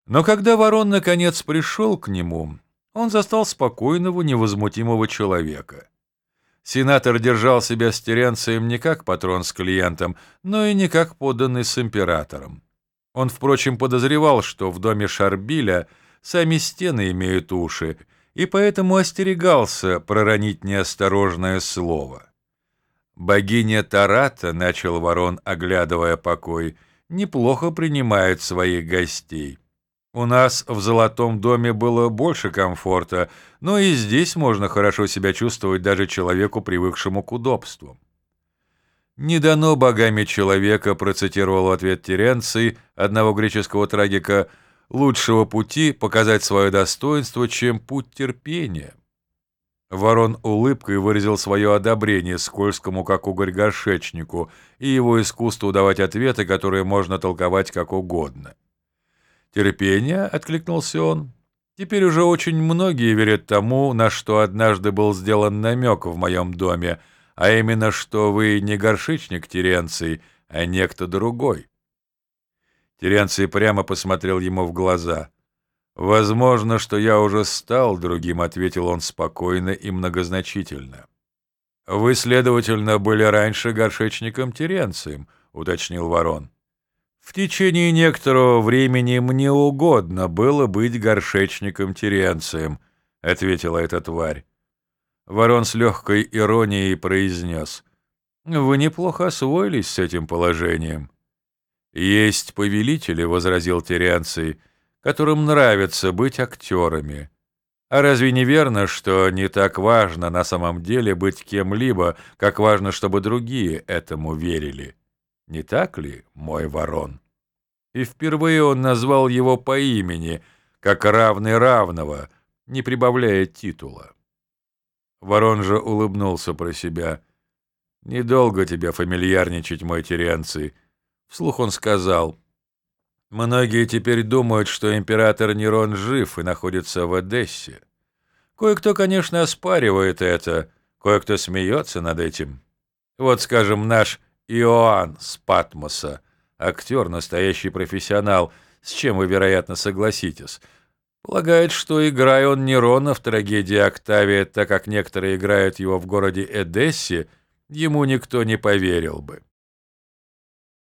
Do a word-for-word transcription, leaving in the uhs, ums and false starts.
Но когда Ворон наконец пришел к нему, он застал спокойного, невозмутимого человека. Сенатор держал себя с Теренцием не как патрон с клиентом, но и не как подданный с императором. Он, впрочем, подозревал, что в доме Шарбиля сами стены имеют уши, и поэтому остерегался проронить неосторожное слово. «Богиня Тарата», — начал Ворон, оглядывая покой, — «неплохо принимает своих гостей. У нас в Золотом доме было больше комфорта, но и здесь можно хорошо себя чувствовать даже человеку, привыкшему к удобству». «Не дано богами человека», — процитировал в ответ Теренций, одного греческого трагика, — «лучшего пути показать свое достоинство, чем путь терпения». Ворон улыбкой выразил свое одобрение скользкому, как угорь, горшечнику и его искусству давать ответы, которые можно толковать как угодно. «Терпение», — откликнулся он, — «теперь уже очень многие верят тому, на что однажды был сделан намек в моем доме, а именно, что вы не горшечник Теренций, а некто другой». Теренций прямо посмотрел ему в глаза. «Возможно, что я уже стал другим», — ответил он спокойно и многозначительно. «Вы, следовательно, были раньше горшечником Теренцием», — уточнил Ворон. «В течение некоторого времени мне угодно было быть горшечником Теренцием», — ответила эта тварь. Ворон с легкой иронией произнес: «Вы неплохо освоились с этим положением». «Есть повелители», — возразил Теренций, — «которым нравится быть актерами. А разве не верно, что не так важно на самом деле быть кем-либо, как важно, чтобы другие этому верили? Не так ли, мой Ворон?» И впервые он назвал его по имени, как равный равного, не прибавляя титула. Ворон же улыбнулся про себя. «Недолго тебе фамильярничать, мой Теренций». Вслух он сказал: «Многие теперь думают, что император Нерон жив и находится в Эдессе. Кое-кто, конечно, оспаривает это, кое-кто смеется над этим. Вот, скажем, наш Иоанн с Патмоса, актер, настоящий профессионал, с чем вы, вероятно, согласитесь, полагает, что, играя он Нерона в трагедии «Октавия», так как некоторые играют его в городе Эдессе, ему никто не поверил бы.